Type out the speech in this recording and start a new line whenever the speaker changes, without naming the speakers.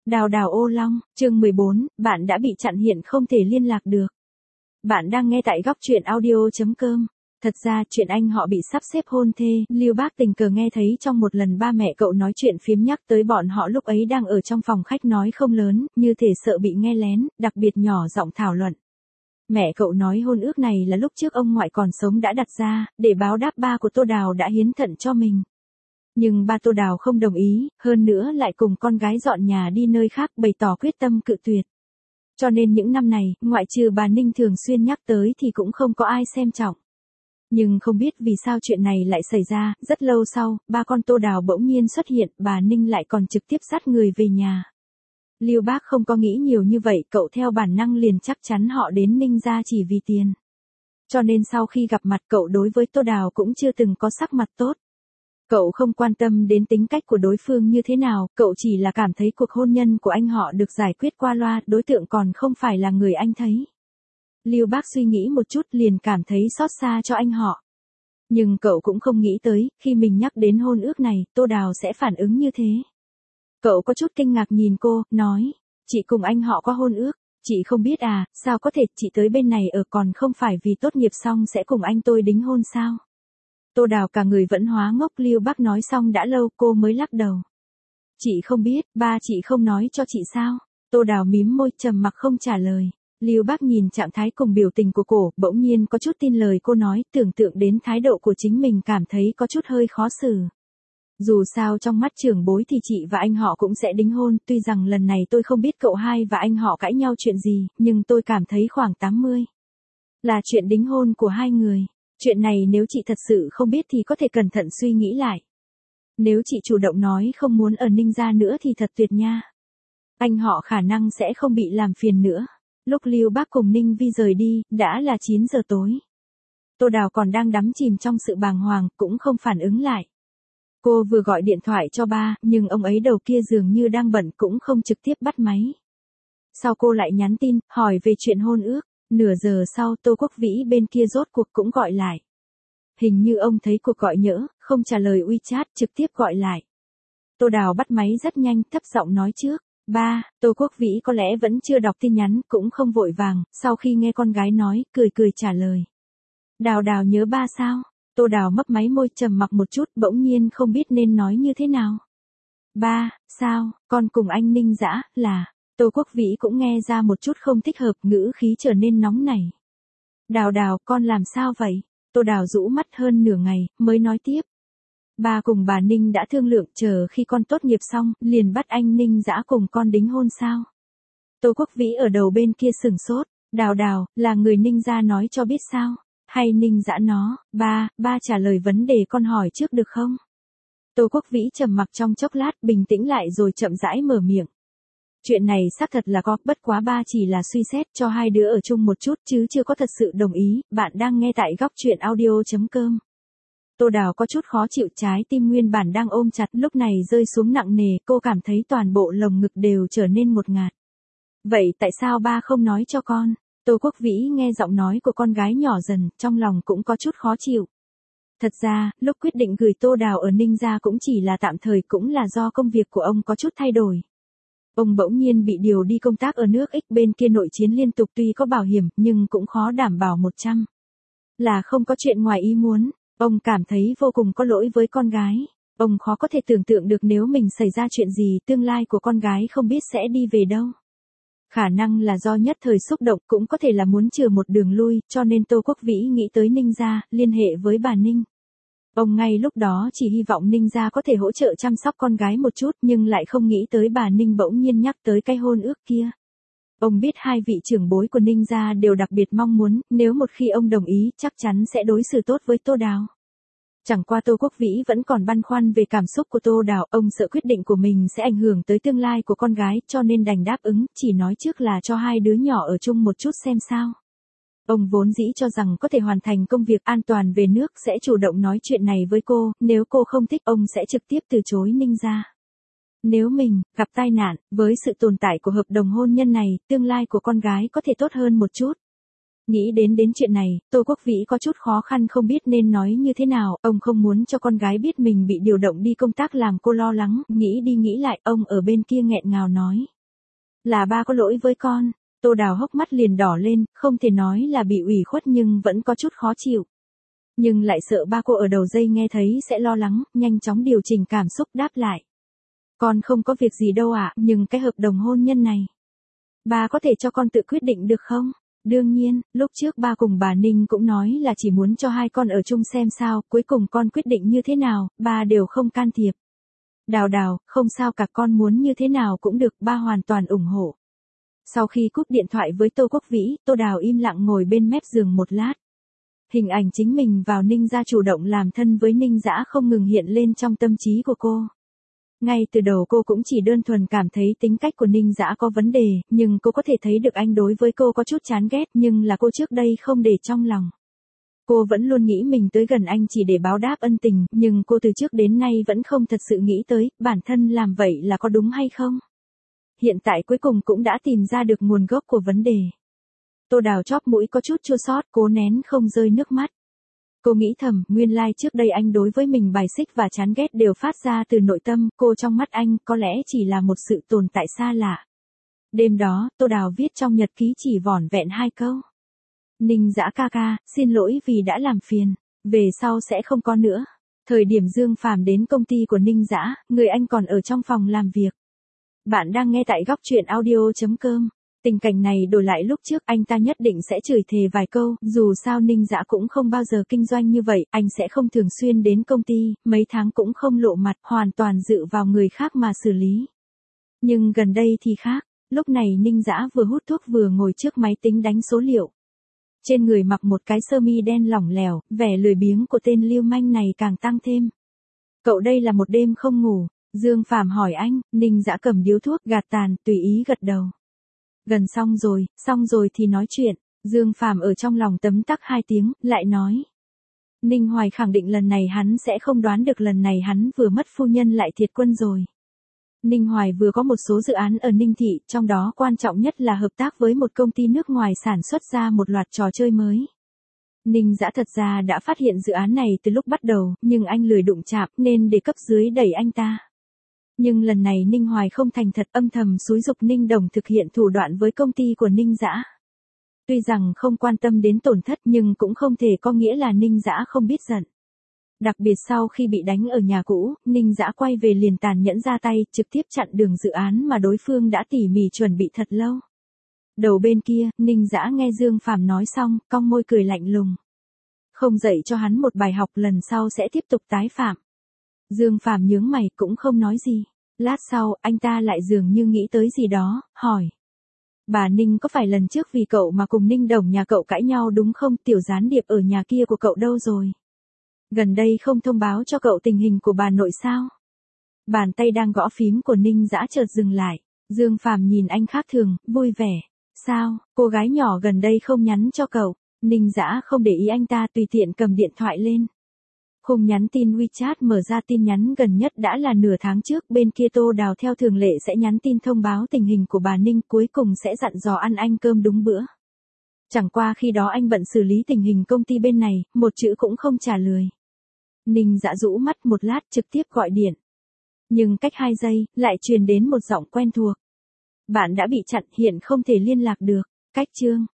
Đào đào ô long, chương 14, bạn đã bị chặn hiện không thể liên lạc được. Bạn đang nghe tại góc truyện audio.com. Thật ra chuyện anh họ bị sắp xếp hôn thê, Lưu Bác tình cờ nghe thấy trong một lần ba mẹ cậu nói chuyện phiếm nhắc tới bọn họ lúc ấy đang ở trong phòng khách nói không lớn, như thể sợ bị nghe lén, đặc biệt nhỏ giọng thảo luận. Mẹ cậu nói hôn ước này là lúc trước ông ngoại còn sống đã đặt ra, để báo đáp ba của Tô Đào đã hiến thận cho mình. Nhưng ba Tô Đào không đồng ý, hơn nữa lại cùng con gái dọn nhà đi nơi khác bày tỏ quyết tâm cự tuyệt. Cho nên những năm này, ngoại trừ bà Ninh thường xuyên nhắc tới thì cũng không có ai xem trọng. Nhưng không biết vì sao chuyện này lại xảy ra, rất lâu sau, ba con Tô Đào bỗng nhiên xuất hiện, bà Ninh lại còn trực tiếp dắt người về nhà. Lưu Bác không có nghĩ nhiều như vậy, cậu theo bản năng liền chắc chắn họ đến Ninh gia chỉ vì tiền. Cho nên sau khi gặp mặt cậu đối với Tô Đào cũng chưa từng có sắc mặt tốt. Cậu không quan tâm đến tính cách của đối phương như thế nào, cậu chỉ là cảm thấy cuộc hôn nhân của anh họ được giải quyết qua loa, đối tượng còn không phải là người anh thấy. Lưu Bác suy nghĩ một chút liền cảm thấy xót xa cho anh họ. Nhưng cậu cũng không nghĩ tới, khi mình nhắc đến hôn ước này, Tô Đào sẽ phản ứng như thế. Cậu có chút kinh ngạc nhìn cô, nói, chị cùng anh họ có hôn ước, chị không biết à, sao có thể, chị tới bên này ở còn không phải vì tốt nghiệp xong sẽ cùng anh tôi đính hôn sao? Tô Đào cả người vẫn hóa ngốc, Lưu Bác nói xong đã lâu cô mới lắc đầu. Chị không biết, ba chị không nói cho chị sao? Tô Đào mím môi trầm mặc không trả lời. Lưu Bác nhìn trạng thái cùng biểu tình của cô, bỗng nhiên có chút tin lời cô nói, tưởng tượng đến thái độ của chính mình cảm thấy có chút hơi khó xử. Dù sao trong mắt trưởng bối thì chị và anh họ cũng sẽ đính hôn, tuy rằng lần này tôi không biết cậu hai và anh họ cãi nhau chuyện gì, nhưng tôi cảm thấy khoảng 80. Là chuyện đính hôn của hai người. Chuyện này nếu chị thật sự không biết thì có thể cẩn thận suy nghĩ lại. Nếu chị chủ động nói không muốn ở Ninh gia nữa thì thật tuyệt nha. Anh họ khả năng sẽ không bị làm phiền nữa. Lúc Lưu Bác cùng Ninh Vi rời đi, đã là 9 giờ tối. Tô Đào còn đang đắm chìm trong sự bàng hoàng, cũng không phản ứng lại. Cô vừa gọi điện thoại cho ba, nhưng ông ấy đầu kia dường như đang bận cũng không trực tiếp bắt máy. Sau cô lại nhắn tin, hỏi về chuyện hôn ước. Nửa giờ sau Tô Quốc Vĩ bên kia rốt cuộc cũng gọi lại. Hình như ông thấy cuộc gọi nhỡ, không trả lời WeChat trực tiếp gọi lại. Tô Đào bắt máy rất nhanh, thấp giọng nói trước. Ba, Tô Quốc Vĩ có lẽ vẫn chưa đọc tin nhắn, cũng không vội vàng, sau khi nghe con gái nói, cười cười trả lời. Đào đào nhớ ba sao? Tô Đào mấp máy môi trầm mặc một chút, bỗng nhiên không biết nên nói như thế nào. Ba, sao, con cùng anh Ninh Dã, là... Tô Quốc Vĩ cũng nghe ra một chút không thích hợp, ngữ khí trở nên nóng nảy. Đào đào, con làm sao vậy? Tô Đào rũ mắt hơn nửa ngày, mới nói tiếp. Ba cùng bà Ninh đã thương lượng, chờ khi con tốt nghiệp xong, liền bắt anh Ninh Dã cùng con đính hôn sao? Tô Quốc Vĩ ở đầu bên kia sửng sốt. Đào đào, là người Ninh gia nói cho biết sao? Hay Ninh Dã nó? Ba trả lời vấn đề con hỏi trước được không? Tô Quốc Vĩ trầm mặc trong chốc lát, bình tĩnh lại rồi chậm rãi mở miệng. Chuyện này xác thật là có, bất quá ba chỉ là suy xét cho hai đứa ở chung một chút chứ chưa có thật sự đồng ý. Bạn đang nghe tại góc truyện audio.com. Tô Đào có chút khó chịu, trái tim nguyên bản đang ôm chặt lúc này rơi xuống nặng nề, cô cảm thấy toàn bộ lồng ngực đều trở nên ngột ngạt. Vậy tại sao ba không nói cho con? Tô Quốc Vĩ nghe giọng nói của con gái nhỏ dần, trong lòng cũng có chút khó chịu. Thật ra, lúc quyết định gửi Tô Đào ở Ninh gia cũng chỉ là tạm thời, cũng là do công việc của ông có chút thay đổi. Ông bỗng nhiên bị điều đi công tác ở nước X, bên kia nội chiến liên tục, tuy có bảo hiểm nhưng cũng khó đảm bảo 100. Là không có chuyện ngoài ý muốn. Ông cảm thấy vô cùng có lỗi với con gái. Ông khó có thể tưởng tượng được nếu mình xảy ra chuyện gì, tương lai của con gái không biết sẽ đi về đâu. Khả năng là do nhất thời xúc động, cũng có thể là muốn chừa một đường lui, cho nên Tô Quốc Vĩ nghĩ tới Ninh gia, liên hệ với bà Ninh. Ông ngay lúc đó chỉ hy vọng Ninh gia có thể hỗ trợ chăm sóc con gái một chút, nhưng lại không nghĩ tới bà Ninh bỗng nhiên nhắc tới cái hôn ước kia. Ông biết hai vị trưởng bối của Ninh gia đều đặc biệt mong muốn, nếu một khi ông đồng ý, chắc chắn sẽ đối xử tốt với Tô Đào. Chẳng qua Tô Quốc Vĩ vẫn còn băn khoăn về cảm xúc của Tô Đào, ông sợ quyết định của mình sẽ ảnh hưởng tới tương lai của con gái, cho nên đành đáp ứng, chỉ nói trước là cho hai đứa nhỏ ở chung một chút xem sao. Ông vốn dĩ cho rằng có thể hoàn thành công việc an toàn về nước, sẽ chủ động nói chuyện này với cô, nếu cô không thích ông sẽ trực tiếp từ chối Ninh gia. Nếu mình gặp tai nạn, với sự tồn tại của hợp đồng hôn nhân này, tương lai của con gái có thể tốt hơn một chút. Nghĩ đến chuyện này, Tô Quốc Vĩ có chút khó khăn không biết nên nói như thế nào, ông không muốn cho con gái biết mình bị điều động đi công tác làm cô lo lắng, nghĩ đi nghĩ lại, ông ở bên kia nghẹn ngào nói. Là ba có lỗi với con. Tô Đào hốc mắt liền đỏ lên, không thể nói là bị ủy khuất nhưng vẫn có chút khó chịu. Nhưng lại sợ ba cô ở đầu dây nghe thấy sẽ lo lắng, nhanh chóng điều chỉnh cảm xúc đáp lại. Con không có việc gì đâu ạ, nhưng cái hợp đồng hôn nhân này. Ba có thể cho con tự quyết định được không? Đương nhiên, lúc trước ba cùng bà Ninh cũng nói là chỉ muốn cho hai con ở chung xem sao, cuối cùng con quyết định như thế nào, ba đều không can thiệp. Đào Đào, không sao cả, con muốn như thế nào cũng được, ba hoàn toàn ủng hộ. Sau khi cúp điện thoại với Tô Quốc Vĩ, Tô Đào im lặng ngồi bên mép giường một lát. Hình ảnh chính mình vào Ninh gia chủ động làm thân với Ninh Dã không ngừng hiện lên trong tâm trí của cô. Ngay từ đầu cô cũng chỉ đơn thuần cảm thấy tính cách của Ninh Dã có vấn đề, nhưng cô có thể thấy được anh đối với cô có chút chán ghét, nhưng là cô trước đây không để trong lòng. Cô vẫn luôn nghĩ mình tới gần anh chỉ để báo đáp ân tình, nhưng cô từ trước đến nay vẫn không thật sự nghĩ tới, bản thân làm vậy là có đúng hay không. Hiện tại cuối cùng cũng đã tìm ra được nguồn gốc của vấn đề. Tô Đào chóp mũi có chút chua xót, cố nén không rơi nước mắt. Cô nghĩ thầm, nguyên lai trước đây anh đối với mình bài xích và chán ghét đều phát ra từ nội tâm, cô trong mắt anh có lẽ chỉ là một sự tồn tại xa lạ. Đêm đó, Tô Đào viết trong nhật ký chỉ vỏn vẹn 2 câu. Ninh Dã ca ca, xin lỗi vì đã làm phiền, về sau sẽ không có nữa. Thời điểm Dương Phàm đến công ty của Ninh Dã, người anh còn ở trong phòng làm việc. Bạn đang nghe tại góc truyện audio.com. Tình cảnh này đổi lại lúc trước anh ta nhất định sẽ chửi thề vài câu, dù sao Ninh Dã cũng không bao giờ kinh doanh như vậy, anh sẽ không thường xuyên đến công ty, mấy tháng cũng không lộ mặt, hoàn toàn dựa vào người khác mà xử lý. Nhưng gần đây thì khác, lúc này Ninh Dã vừa hút thuốc vừa ngồi trước máy tính đánh số liệu. Trên người mặc một cái sơ mi đen lỏng lẻo, vẻ lười biếng của tên lưu manh này càng tăng thêm. Cậu đây là một đêm không ngủ, Dương Phàm hỏi anh, Ninh Dã cầm điếu thuốc gạt tàn, tùy ý gật đầu. Gần xong rồi thì nói chuyện, Dương Phàm ở trong lòng tấm tắc 2 tiếng, lại nói. Ninh Hoài khẳng định lần này hắn sẽ không đoán được lần này hắn vừa mất phu nhân lại thiệt quân rồi. Ninh Hoài vừa có một số dự án ở Ninh Thị, trong đó quan trọng nhất là hợp tác với một công ty nước ngoài sản xuất ra một loạt trò chơi mới. Ninh Dã thật ra đã phát hiện dự án này từ lúc bắt đầu, nhưng anh lười đụng chạm nên để cấp dưới đẩy anh ta. Nhưng lần này Ninh Hoài không thành thật, âm thầm xúi giục Ninh Đồng thực hiện thủ đoạn với công ty của Ninh Dã. Tuy rằng không quan tâm đến tổn thất nhưng cũng không thể có nghĩa là Ninh Dã không biết giận. Đặc biệt sau khi bị đánh ở nhà cũ, Ninh Dã quay về liền tàn nhẫn ra tay, trực tiếp chặn đường dự án mà đối phương đã tỉ mỉ chuẩn bị thật lâu. Đầu bên kia, Ninh Dã nghe Dương Phàm nói xong, cong môi cười lạnh lùng. Không dạy cho hắn một bài học, lần sau sẽ tiếp tục tái phạm. Dương Phàm nhướng mày cũng không nói gì. Lát sau, anh ta lại dường như nghĩ tới gì đó, hỏi. Bà Ninh có phải lần trước vì cậu mà cùng Ninh Đồng nhà cậu cãi nhau đúng không? Tiểu gián điệp ở nhà kia của cậu đâu rồi? Gần đây không thông báo cho cậu tình hình của bà nội sao? Bàn tay đang gõ phím của Ninh Dã chợt dừng lại. Dương Phàm nhìn anh khác thường, vui vẻ. Sao, cô gái nhỏ gần đây không nhắn cho cậu? Ninh Dã không để ý anh ta, tùy tiện cầm điện thoại lên. Khung nhắn tin WeChat mở ra, tin nhắn gần nhất đã là nửa tháng trước, bên kia Tô Đào theo thường lệ sẽ nhắn tin thông báo tình hình của bà Ninh, cuối cùng sẽ dặn dò ăn anh cơm đúng bữa. Chẳng qua khi đó anh bận xử lý tình hình công ty bên này, một chữ cũng không trả lời. Ninh Dã rũ mắt một lát trực tiếp gọi điện. Nhưng cách 2 giây, lại truyền đến một giọng quen thuộc. Bạn đã bị chặn, hiện không thể liên lạc được. Cách chương